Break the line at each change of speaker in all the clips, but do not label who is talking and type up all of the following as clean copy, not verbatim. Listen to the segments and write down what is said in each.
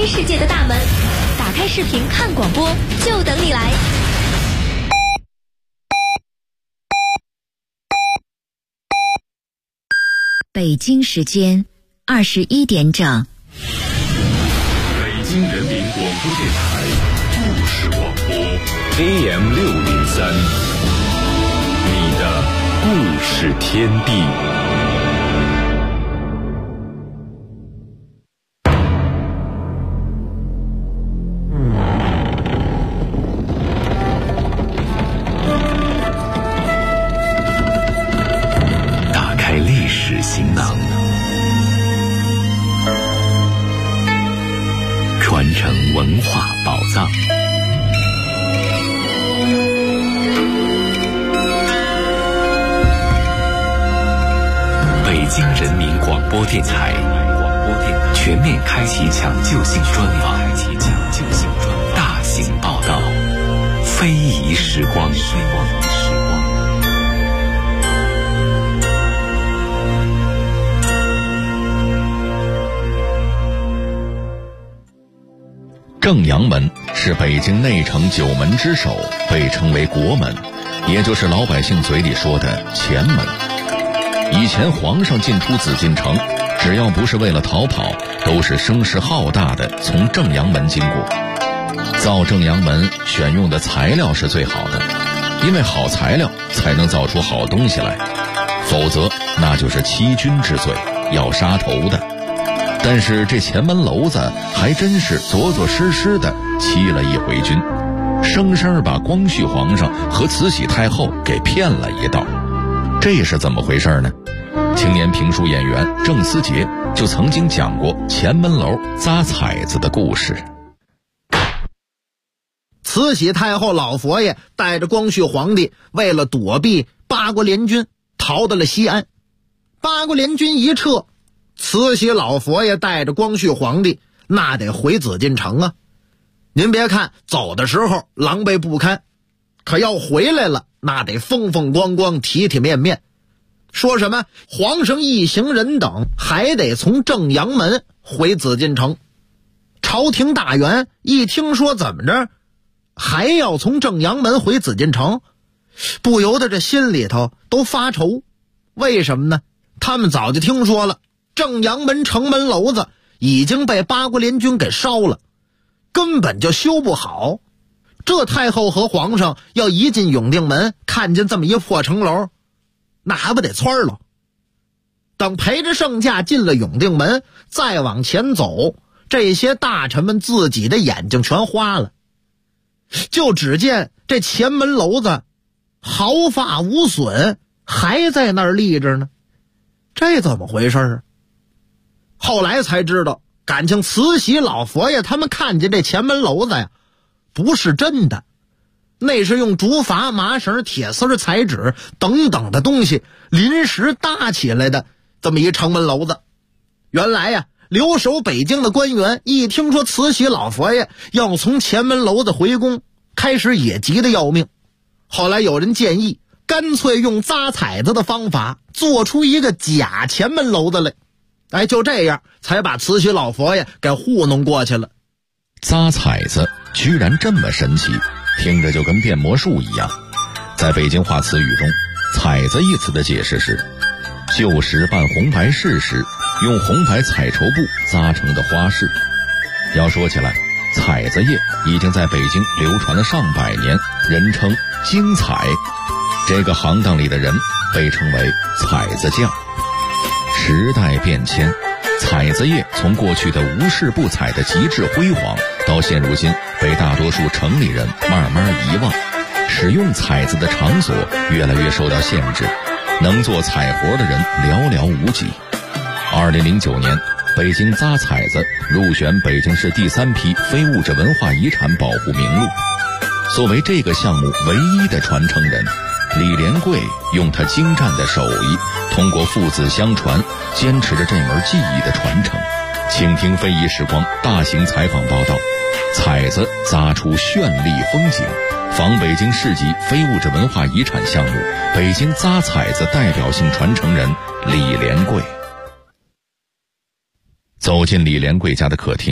世界的大门。打开视频看广播，就等你来。
北京时间21点整。
北京人民广播电台故事广播 AM603，你的故事天地。打开历史行囊，传承文化宝藏。北京人民广播电台全面开启抢救性专访，大型报道，非遗时光。正阳门是北京内城9门之首，被称为国门，也就是老百姓嘴里说的前门。以前皇上进出紫禁城，只要不是为了逃跑，都是声势浩大的从正阳门经过。造正阳门选用的材料是最好的，因为好材料才能造出好东西来，否则那就是欺君之罪，要杀头的。但是这前门楼子还真是着实实的欺了一回君，生生把光绪皇上和慈禧太后给骗了一道。这是怎么回事呢？青年评书演员郑思杰就曾经讲过前门楼扎彩子的故事。
慈禧太后老佛爷带着光绪皇帝为了躲避八国联军逃到了西安，八国联军一撤，慈禧老佛爷带着光绪皇帝那得回紫禁城啊。您别看走的时候狼狈不堪，可要回来了那得风风光光体体面面。说什么皇上一行人等还得从正阳门回紫禁城。朝廷大员一听说怎么着还要从正阳门回紫禁城，不由得这心里头都发愁。为什么呢？他们早就听说了正阳门城门楼子已经被八国联军给烧了，根本就修不好。这太后和皇上要一进永定门看见这么一破城楼，那还不得窜了。等陪着圣驾进了永定门，再往前走，这些大臣们自己的眼睛全花了。就只见这前门楼子毫发无损，还在那儿立着呢，这怎么回事啊？后来才知道，感情慈禧老佛爷他们看见这前门楼子呀，不是真的，那是用竹筏、麻绳、铁丝、彩纸等等的东西临时搭起来的这么一城门楼子。原来呀，留守北京的官员一听说慈禧老佛爷要从前门楼子回宫，开始也急得要命。后来有人建议，干脆用扎彩子的方法做出一个假前门楼子来。就这样才把慈禧老佛爷给糊弄过去了。
扎彩子居然这么神奇，听着就跟变魔术一样。在北京话词语中，彩子一词的解释是旧时办红白事时用红白彩绸布扎成的花饰。要说起来，彩子业已经在北京流传了上百年，人称京彩。这个行当里的人被称为彩子匠。时代变迁，彩子业从过去的无事不彩的极致辉煌，到现如今被大多数城里人慢慢遗忘，使用彩子的场所越来越受到限制，能做彩活的人寥寥无几。2009年，北京扎彩子入选北京市第3批非物质文化遗产保护名录。作为这个项目唯一的传承人，李连贵用他精湛的手艺，通过父子相传，坚持着这门技艺的传承。请听非遗时光大型采访报道，彩子扎出绚丽风景，仿北京市级非物质文化遗产项目北京扎彩子代表性传承人李连贵。走进李连贵家的客厅，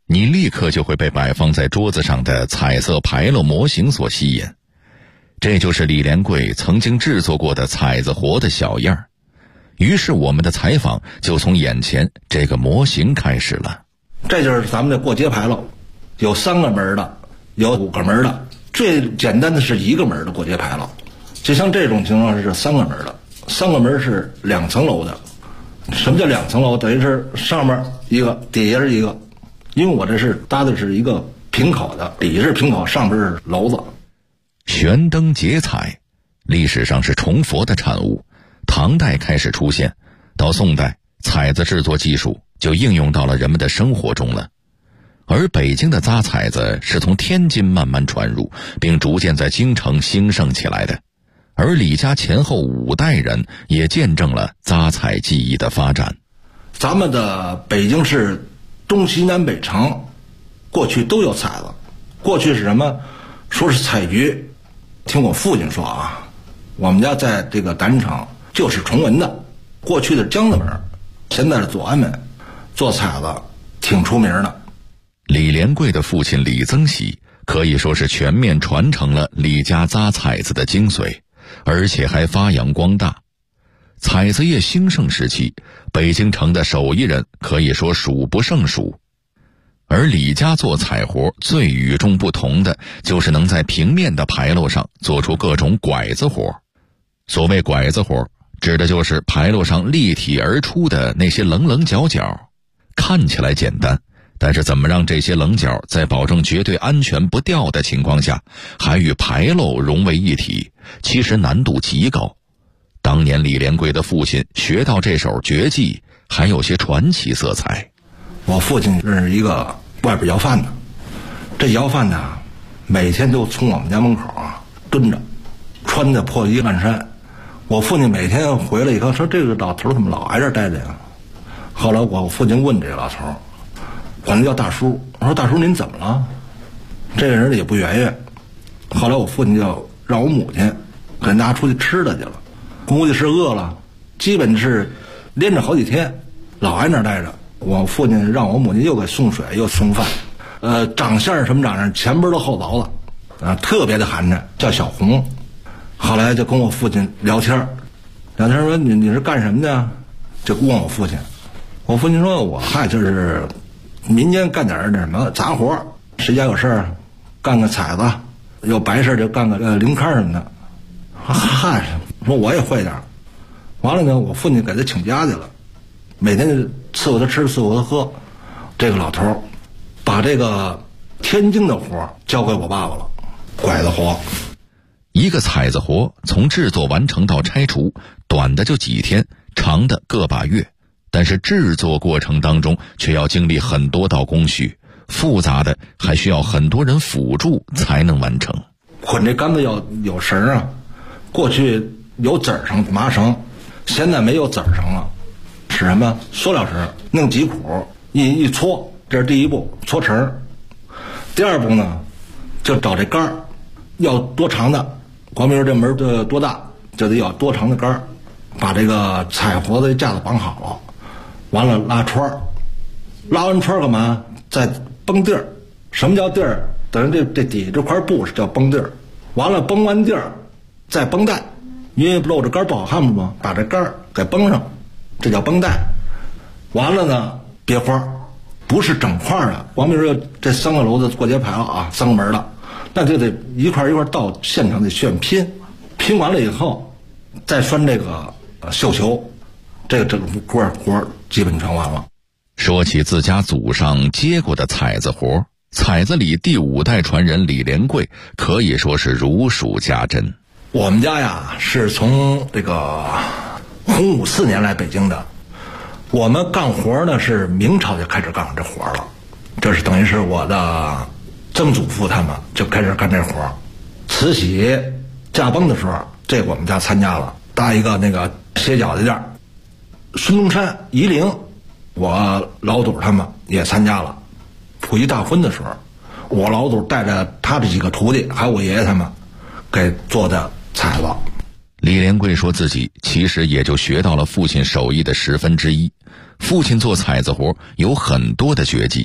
你立刻就会被摆放在桌子上的彩色牌楼模型所吸引。这就是李连贵曾经制作过的彩子活的小样儿。于是我们的采访就从眼前这个模型开始了。
这就是咱们的过街牌楼，有3个门的，有5个门的，最简单的是1个门的过街牌楼。就像这种情况是3个门的，3个门是2层楼的。什么叫2层楼？等于是上面一个，底下是一个。因为我这是搭的是一个平口的，底下是平口，上边是楼子。
悬灯结彩，历史上是崇佛的产物，唐代开始出现，到宋代，彩子制作技术就应用到了人们的生活中了。而北京的扎彩子是从天津慢慢传入，并逐渐在京城兴盛起来的。而李家前后5代人也见证了扎彩技艺的发展。
咱们的北京市东西南北城过去都有彩子，过去是什么？说是彩局。听我父亲说啊，我们家在这个南城就是崇文的，过去的江子门，现在是左安门，做彩子挺出名的。
李连贵的父亲李增喜可以说是全面传承了李家扎彩子的精髓，而且还发扬光大。彩子业兴盛时期，北京城的手艺人可以说数不胜数。而李家做彩活最与众不同的，就是能在平面的牌楼上做出各种拐子活。所谓拐子活，指的就是牌楼上立体而出的那些棱棱角角。看起来简单，但是怎么让这些棱角在保证绝对安全不掉的情况下，还与牌楼融为一体，其实难度极高。当年李连贵的父亲学到这手绝技，还有些传奇色彩。
我父亲认识一个外边摇饭的，这摇饭的每天都从我们家门口蹲着，穿的破衣烂衫。我父亲每天回来以后说，这个老头怎么老挨这待着呀？后来我父亲问这个老头，管他叫大叔，我说大叔您怎么了？这个人也不圆圆。后来我父亲就让我母亲给拿出去吃的去了，估计是饿了，基本是连着好几天老挨那待着。我父亲让我母亲又给送水又送饭，长相什么长相，前边都后凿的，特别的寒碜，叫小红。后来就跟我父亲聊天说你是干什么的？就问我父亲，我父亲说我就是民间干点什么杂活，谁家有事儿干个彩子，有白事就干个零刊什么的。说我也会点。完了呢，我父亲给他请假去了，每天就伺候他吃伺候他喝。这个老头把这个天津的活交给我爸爸了，拐子活。
一个彩子活从制作完成到拆除，短的就几天，长的个把月，但是制作过程当中却要经历很多道工序，复杂的还需要很多人辅助才能完成。
捆这杆子要有绳啊，过去有籽儿绳麻绳，现在没有籽儿绳了，是什么塑料绳，弄几股一搓，这是第一步，搓绳。第二步呢，就找这杆儿要多长的，光明这门多大就得要多长的杆儿，把这个彩活的架子绑好了，完了拉串儿，拉完串儿干嘛？再绷地儿。什么叫地儿？等于这底下这块布是叫绷地儿，完了绷完地儿再绷带，因为露着杆不好看吗？把这杆给绷上，这叫绷带。完了呢，别花，不是整块的。光明说这3个楼子过街牌了啊，3个门的，那就得一块一块到现场得炫拼，拼完了以后再拴这个绣球，这个整个活基本全完了。
说起自家祖上接过的彩子活，彩子里第5代传人李连贵可以说是如数家珍。
我们家呀是从这个洪武4年来北京的，我们干活呢是明朝就开始干这活了，这是等于是我的曾祖父他们就开始干这活。慈禧驾崩的时候，这个我们家参加了，搭一个那个歇脚的店。孙中山夷陵，我老祖他们也参加了。溥仪大婚的时候，我老祖带着他这几个徒弟还有我爷爷他们给做的彩子。
李连贵说自己其实也就学到了父亲手艺的1/10。父亲做彩子活有很多的绝技，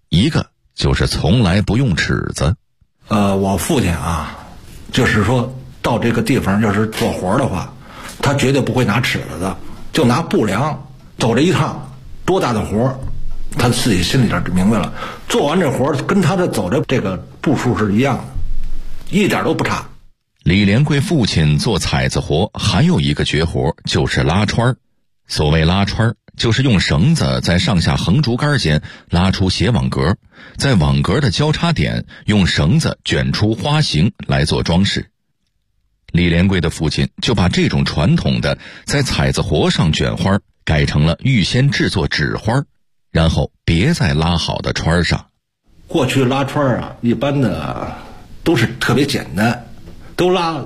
一个就是从来不用尺子。
我父亲啊，就是说到这个地方要是做活的话，他绝对不会拿尺子的，就拿布量走这一趟，多大的活他自己心里边明白了，做完这活跟他的走的这个步数是一样的，一点都不差。
李连贵父亲做采子活还有一个绝活，就是拉穿儿。所谓拉穿儿，就是用绳子在上下横竹竿间拉出斜网格，在网格的交叉点用绳子卷出花形来做装饰。李连贵的父亲就把这种传统的在采子活上卷花改成了预先制作纸花，然后别在拉好的穿上。
过去拉穿啊，一般的都是特别简单，都拉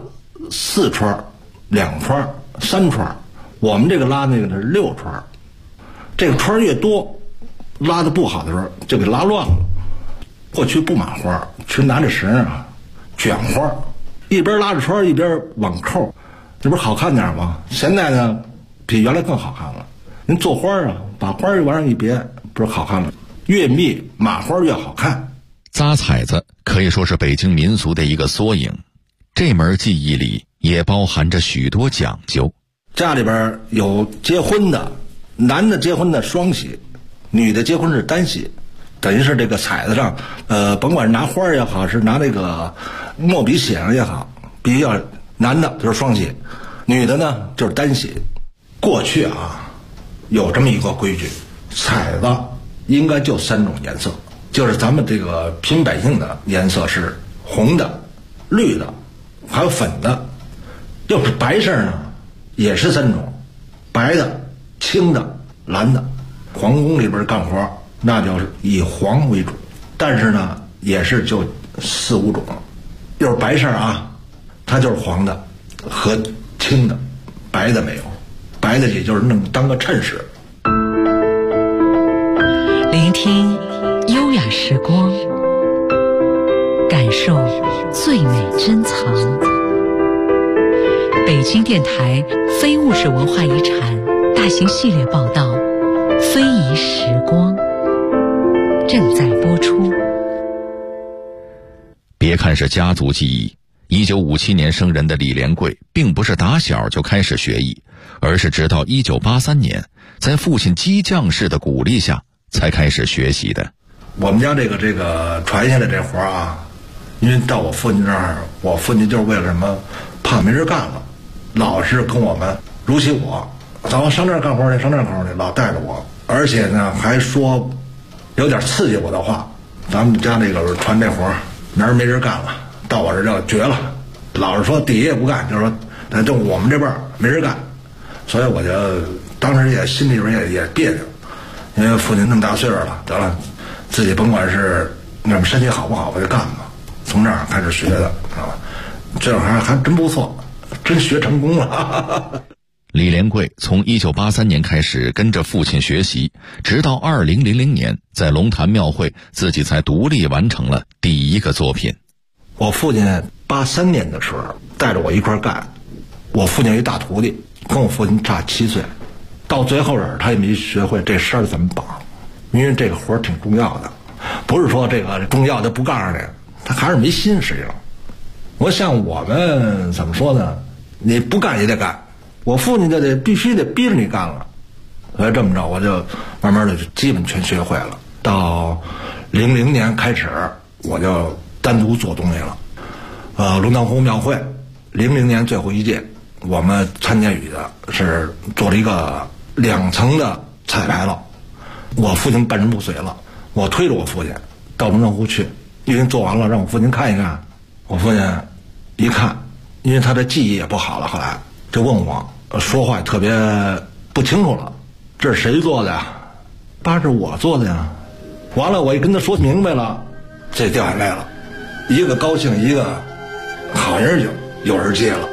4串、2串、3串。我们这个拉那个是6串，这个串越多，拉的不好的时候就给拉乱了。过去不码花，去拿着绳啊卷花，一边拉着串一边网扣，这不是好看点吗？现在呢比原来更好看了。您做花啊，把花往上一别，不是好看了？越密码花越好看。
扎彩子可以说是北京民俗的一个缩影，这门技艺里也包含着许多讲究。
家里边有结婚的，男的结婚的双喜，女的结婚是单喜，等于是这个彩子上，甭管是拿花也好，是拿那个墨笔写上也好，必须要男的就是双喜，女的呢就是单喜。过去啊，有这么一个规矩，彩子应该就3种颜色，就是咱们这个平百姓的颜色是红的、绿的，还有粉的。要是白事呢，也是3种，白的、青的、蓝的。皇宫里边干活那就是以黄为主，但是呢也是就4、5种。要是白事啊，它就是黄的和青的，白的没有，白的也就是弄当个衬饰。
聆听优雅时光，感受最美珍藏。北京电台非物质文化遗产大型系列报道《非遗时光》正在播出。
别看是家族技艺，1957年生人的李连贵并不是打小就开始学艺，而是直到1983年在父亲激将式的鼓励下才开始学习的。
我们家这个传下来这活啊，因为到我父亲这儿，我父亲就是为了什么，怕没人干了，老是跟我们如起我，咱们上这儿干活去，上这儿干活去，老带着我，而且呢还说有点刺激我的话，咱们家这个传这活明儿没人干了，到我这就绝了，老是说底下也不干，就是说就我们这边没人干，所以我就当时也心里边也别扭，因为父亲那么大岁数了，得了，自己甭管是那么身体好不好，我就干吧。从这儿开始学的，啊，这还真不错，真学成功了。
李连贵从1983年开始跟着父亲学习，直到2000年在龙潭庙会自己才独立完成了第一个作品。
我父亲83年的时候带着我一块干，我父亲有一大徒弟，跟我父亲差7岁，到最后人他也没学会这绳怎么绑，因为这个活挺重要的，不是说这个重要的不告诉你，他还是没心实际上。我像我们怎么说呢，你不干也得干，我父亲就必须得逼着你干了，所以这么着我就慢慢的就基本全学会了。到00年开始我就单独做东西了。龙潭湖庙会00年最后一届，我们参加与的是做了一个2层的彩牌楼。我父亲半身不遂了，我推着我父亲到龙潭湖去，因为做完了让我父亲看一看。我父亲一看，因为他的记忆也不好了，后来就问我，说话也特别不清楚了，这是谁做的呀？爸，是我做的呀。完了我一跟他说明白了，这掉下来了，一个高兴，一个好人就有人接了。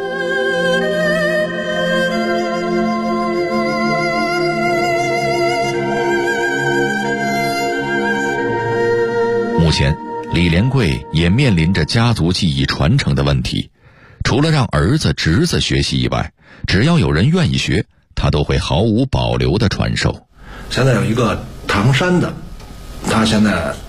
目前李连贵也面临着家族技艺传承的问题，除了让儿子侄子学习以外，只要有人愿意学，他都会毫无保留的传授。
现在有一个唐山的，他现在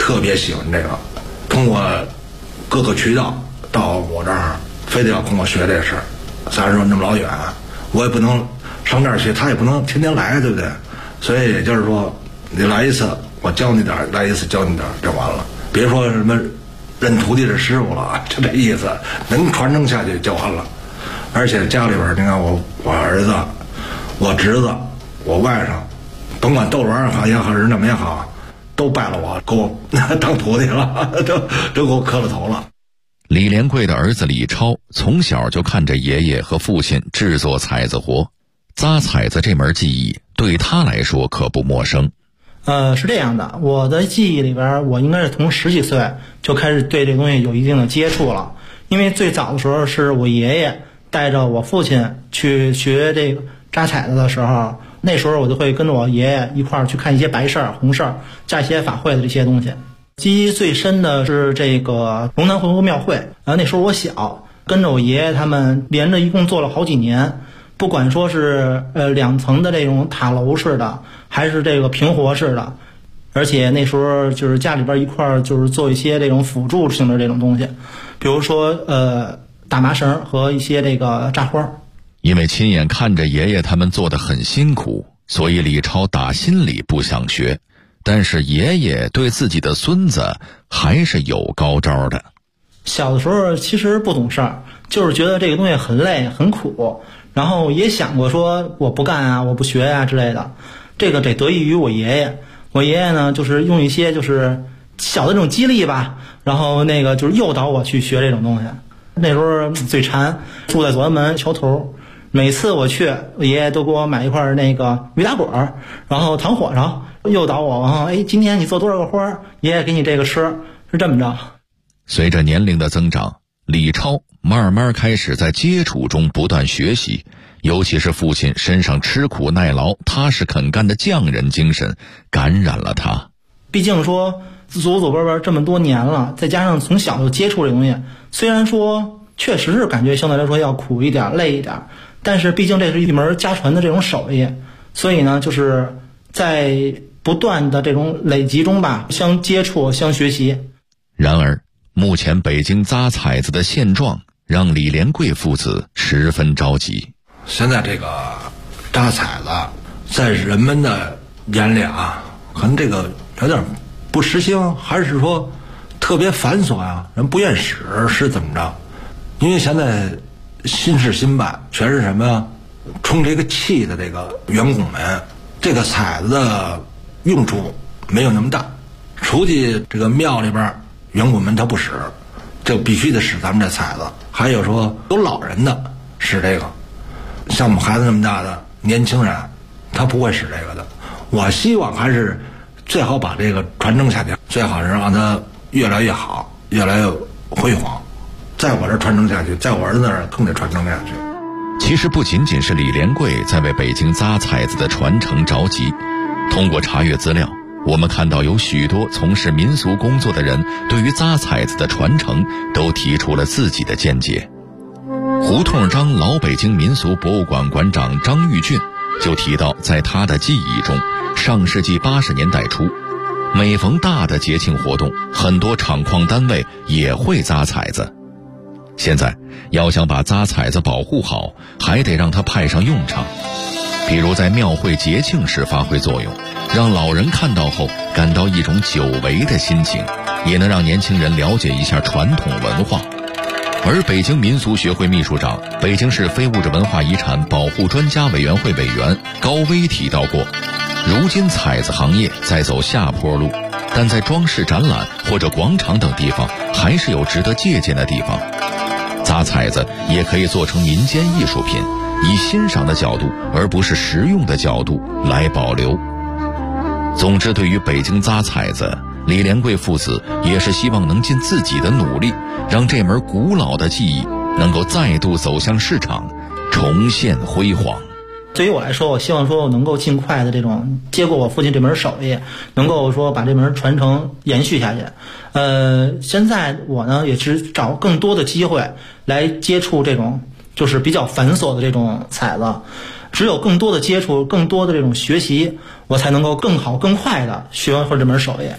特别喜欢这个，通过各个渠道到我这儿，非得要跟我学这事儿。咱说那么老远，我也不能上这儿去，他也不能天天来，对不对？所以也就是说，你来一次我教你点，来一次教你点就完了，别说什么认徒弟是师傅了，就这意思，能传承下去就完了。而且家里边，你看我儿子、我侄子、我外甥，甭管窦罗也好也好，人怎么也好，都拜了我，给我当徒弟了，都给我磕了头了。
李连贵的儿子李超从小就看着爷爷和父亲制作彩子活，扎彩子这门技艺对他来说可不陌生。
是这样的，我的记忆里边，我应该是从10几岁就开始对这东西有一定的接触了。因为最早的时候是我爷爷带着我父亲去学这个扎彩子的时候，那时候我就会跟着我爷爷一块儿去看一些白事儿、红事儿、扎一些法会的这些东西。记忆最深的是这个龙潭回湖庙会，那时候我小，跟着我爷爷他们连着一共做了好几年。不管说是2层的这种塔楼式的，还是这个平活式的，而且那时候就是家里边一块儿就是做一些这种辅助性的这种东西，比如说打麻绳和一些这个扎花。
因为亲眼看着爷爷他们做得很辛苦，所以李超打心里不想学，但是爷爷对自己的孙子还是有高招的。
小的时候其实不懂事儿，就是觉得这个东西很累很苦，然后也想过说我不干啊，我不学啊之类的。这个得得益于我爷爷，我爷爷呢就是用一些就是小的这种激励吧，然后那个就是诱导我去学这种东西。那时候嘴馋，住在左安门桥头，每次我去，我爷爷都给我买一块那个鱼打滚，然后糖火烧，诱导我，然后今天你做多少个花，爷爷给你这个吃，是这么着。
随着年龄的增长，李超慢慢开始在接触中不断学习，尤其是父亲身上吃苦耐劳、踏实肯干的匠人精神感染了他。
毕竟说祖祖辈辈这么多年了，再加上从小就接触这东西，虽然说确实是感觉相对来说要苦一点、累一点，但是毕竟这是一门家传的这种手艺，所以呢，就是在不断的这种累积中吧，相接触、相学习。
然而，目前北京扎彩子的现状让李连贵父子十分着急。
现在这个扎彩子在人们的眼里啊，可能这个有点不时兴，还是说特别繁琐啊，人不愿使是怎么着？因为现在新事新办，全是什么呀？充这个气的这个员工们，这个彩子的用处没有那么大。出去这个庙里边，员工们他不使，就必须得使咱们这彩子。还有说有老人的使这个，像我们孩子那么大的年轻人，他不会使这个的。我希望还是最好把这个传承下去，最好是让它越来越好，越来越辉煌。在我这传承下去，在我儿子那儿更得传承下去。
其实不仅仅是李连贵在为北京扎彩子的传承着急，通过查阅资料，我们看到有许多从事民俗工作的人对于扎彩子的传承都提出了自己的见解。胡同张老北京民俗博物馆馆长张玉俊就提到，在他的记忆中，上世纪80年代初，每逢大的节庆活动，很多厂矿单位也会扎彩子。现在要想把扎彩子保护好，还得让它派上用场，比如在庙会节庆时发挥作用，让老人看到后感到一种久违的心情，也能让年轻人了解一下传统文化。而北京民俗学会秘书长、北京市非物质文化遗产保护专家委员会委员高威提到过，如今彩子行业在走下坡路，但在装饰展览或者广场等地方还是有值得借鉴的地方。扎彩子也可以做成民间艺术品，以欣赏的角度而不是实用的角度来保留。总之，对于北京扎彩子，李连贵父子也是希望能尽自己的努力，让这门古老的技艺能够再度走向市场，重现辉煌。
对于我来说，我希望说我能够尽快的这种接过我父亲这门手艺，能够说把这门传承延续下去。现在我呢也是找更多的机会来接触这种就是比较繁琐的这种彩子，只有更多的接触，更多的这种学习，我才能够更好更快的学会这门手艺。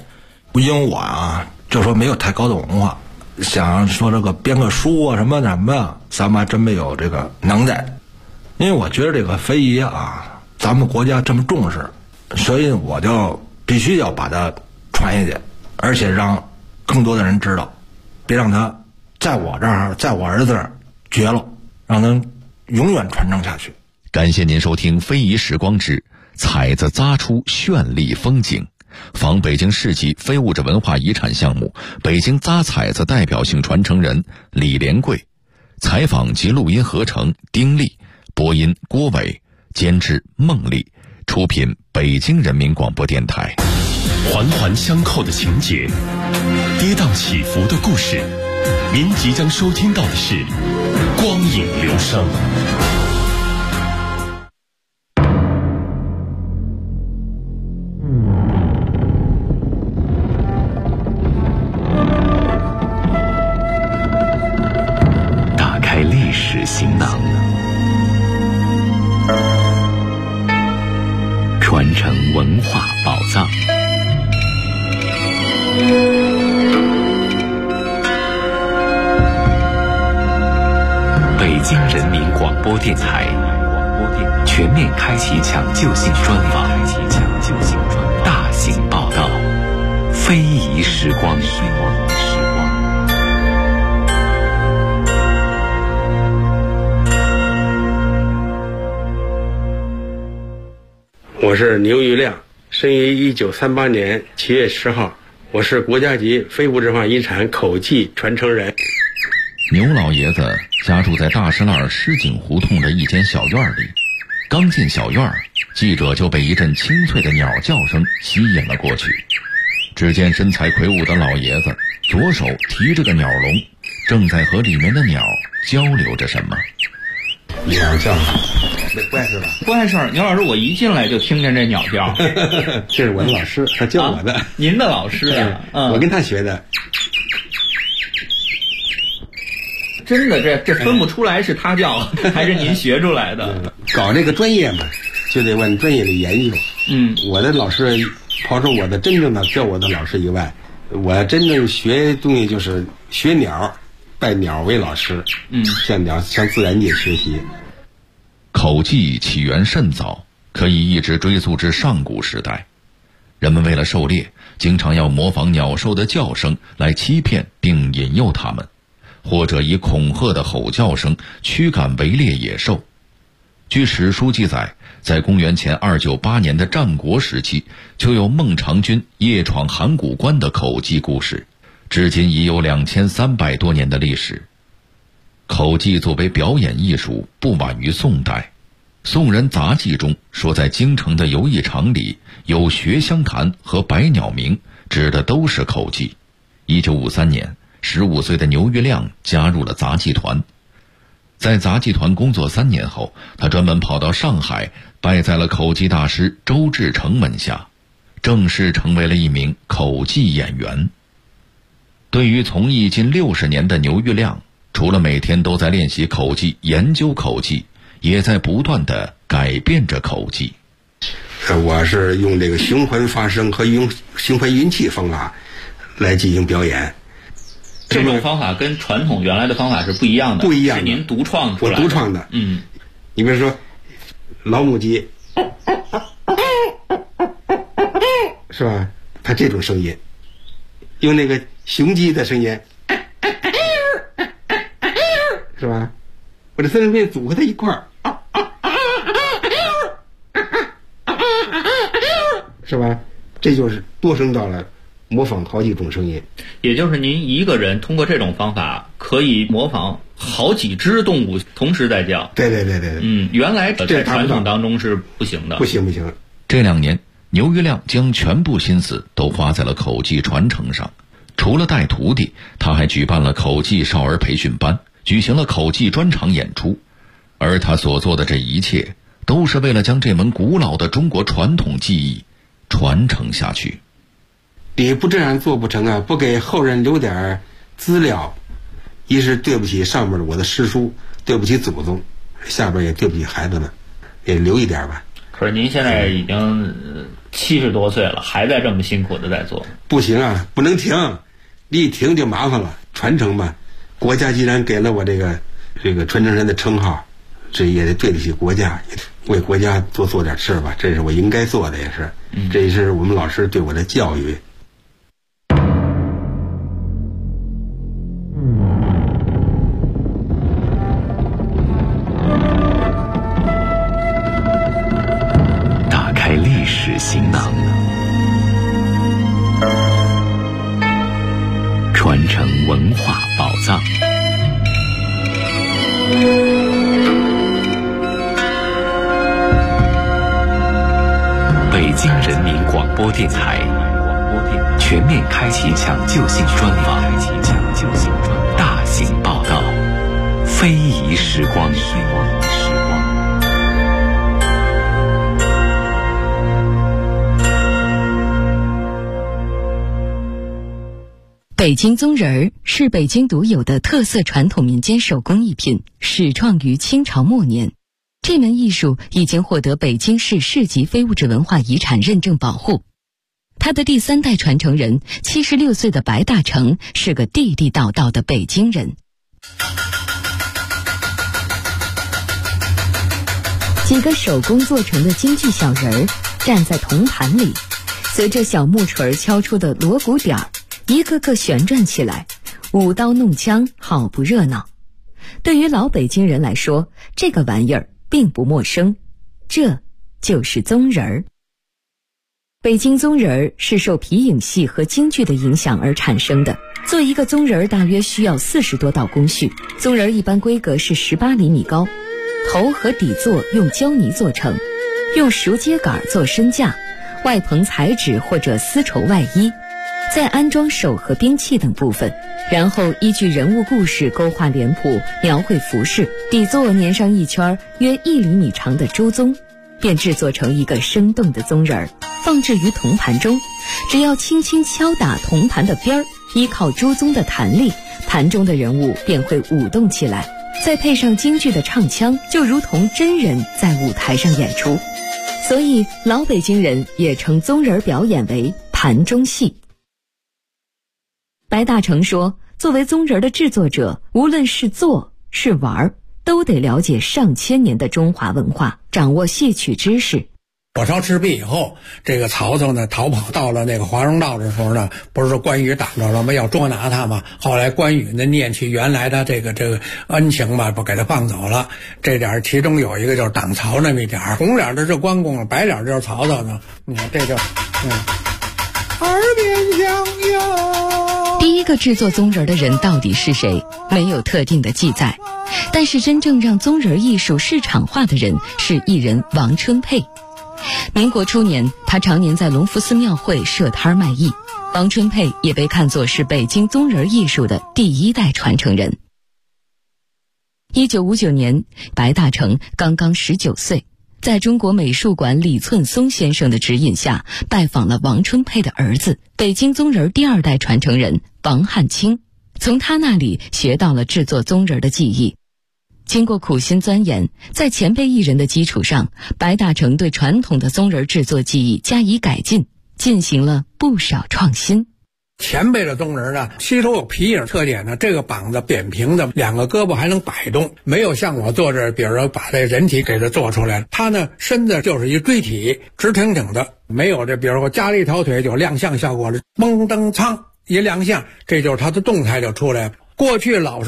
因为我啊，就说没有太高的文化，想说这个编个书啊什么呀，咱们还真没有这个能耐。因为我觉得这个非遗啊，咱们国家这么重视，所以我就必须要把它传下去，而且让更多的人知道，别让它在我这儿，在我儿子这儿绝了，让它永远传承下去。
感谢您收听《非遗时光之彩子扎出绚丽风景》，仿北京市级非物质文化遗产项目北京扎彩子代表性传承人李连贵，采访及录音合成丁力，播音郭伟，监制孟丽，出品北京人民广播电台。
环环相扣的情节，跌宕起伏的故事，您即将收听到的是光影流声。打开历史行囊，传承文化宝藏。北京人民广播电台全面开启抢救性专访，大型报道，非遗时光。
我是牛玉亮，生于1938年7月10号，我是国家级非物质文化遗产口技传承人。
牛老爷子家住在大石栏狮井胡同的一间小院里，刚进小院，记者就被一阵清脆的鸟叫声吸引了过去。只见身材魁梧的老爷子左手提着个鸟笼，正在和里面的鸟交流着什么。
鸟叫，不碍事吧？
不碍事。牛老师，我一进来就听见这鸟叫。
这是我的老师，他教我的。
您的老师啊？
我跟他学的。
真的，这分不出来是他教还是您学出来的。
搞这个专业嘛，就得往专业里研究。我的老师，刨出我的真正的教我的老师以外，我真正学东西就是学鸟，拜鸟为老师。向自然界学习。
口技起源甚早，可以一直追溯至上古时代。人们为了狩猎，经常要模仿鸟兽的叫声来欺骗并引诱它们，或者以恐吓的吼叫声驱赶围猎野兽。据史书记载，在公元前298年的战国时期，就有孟尝君夜闯函谷关的口技故事，至今已有2300多年的历史。口技作为表演艺术，不晚于宋代。宋人杂记中说，在京城的游艺场里有学香坛和百鸟鸣，指的都是口技。1953年，15岁的牛玉亮加入了杂技团。在杂技团工作3年后，他专门跑到上海，拜在了口技大师周志成门下，正式成为了一名口技演员。对于从艺近60年的牛玉亮，除了每天都在练习口技、研究口技，也在不断地改变着口技。
我是用这个循环发声和用循环运气方法来进行表演。
这种方法跟传统原来的方法是不一样的，
不一样的，
是您独创出来的。
我独创的。你比如说老母鸡，是吧？它这种声音，用那个雄鸡的声音，是吧？我这三声片组合在一块儿，是吧？这就是多声道了，模仿好几种声音。
也就是您一个人通过这种方法可以模仿好几只动物同时在叫。
对。
原来在传统当中是不行的。不行。
这2年，牛玉亮将全部心思都花在了口技传承上。除了带徒弟，他还举办了口技少儿培训班，举行了口技专场演出。而他所做的这一切，都是为了将这门古老的中国传统技艺传承下去。
你不这样做不成啊！不给后人留点资料，一是对不起上面我的师叔，对不起祖宗，下边也对不起孩子们，也留一点吧。
可是您现在已经 70多岁了，还在这么辛苦的在做。
不行啊，不能停，一停就麻烦了。传承嘛，国家既然给了我这个传承人的称号，这也得对得起国家，为国家多做点事吧，这是我应该做的，也是，这也是我们老师对我的教育。
打开历史行囊，传承文化宝藏。北京人民广播电台全面开启抢救性专访，大型报道，非遗时光。
北京宗人儿是北京独有的特色传统民间手工艺品，始创于清朝末年。这门艺术已经获得北京市市级非物质文化遗产认证保护。他的第3代传承人76岁的白大成是个地地道道的北京人。几个手工做成的京剧小人儿站在铜盘里，随着小木锤敲出的锣鼓点儿，一个个旋转起来，舞刀弄枪，好不热闹。对于老北京人来说，这个玩意儿并不陌生，这就是宗人儿。北京宗人儿是受皮影戏和京剧的影响而产生的。做一个宗人儿大约需要40多道工序，宗人儿一般规格是18厘米高，头和底座用胶泥做成，用熟秸秆做身架，外棚彩纸或者丝绸外衣，再安装手和兵器等部分，然后依据人物故事勾画脸谱，描绘服饰，底座粘上一圈约1厘米长的猪鬃，便制作成一个生动的宗人儿，放置于铜盘中。只要轻轻敲打铜盘的边儿，依靠猪鬃的弹力，盘中的人物便会舞动起来，再配上京剧的唱腔，就如同真人在舞台上演出。所以老北京人也称宗人表演为盘中戏。白大成说，作为宗人的制作者，无论是做是玩，都得了解上千年的中华文化，掌握戏曲知识。
火烧赤壁以后，这个曹操呢逃跑到了那个华容道的时候呢，不是说关羽挡着了吗？要捉拿他嘛。后来关羽呢念起原来的这个恩情嘛，不给他放走了。这点其中有一个就是挡曹那么一点，红脸的是关公，白脸就是曹操呢。你看这就耳边响哟。
第一个制作宗人的人到底是谁？没有特定的记载。但是真正让宗人艺术市场化的人是艺人王春佩。民国初年，他常年在隆福寺庙会设摊卖艺。王春佩也被看作是北京宗人艺术的第1代传承人。1959年，白大成刚刚19岁，在中国美术馆李寸松先生的指引下，拜访了王春佩的儿子，北京宗人第2代传承人王汉卿，从他那里学到了制作宗人的技艺。经过苦心钻研，在前辈艺人的基础上，白大成对传统的宗人制作技艺加以改进，进行了不少创新。
前辈的宗人呢，吸收有皮影特点呢，这个膀子扁平的，2个胳膊还能摆动，没有像我做这，比如说把这人体给它做出来，他呢身子就是一锥体，直挺挺的，没有这，比如说加了一条腿就亮相效果了，蒙登苍一亮相，这就是他的动态就出来了。过去老是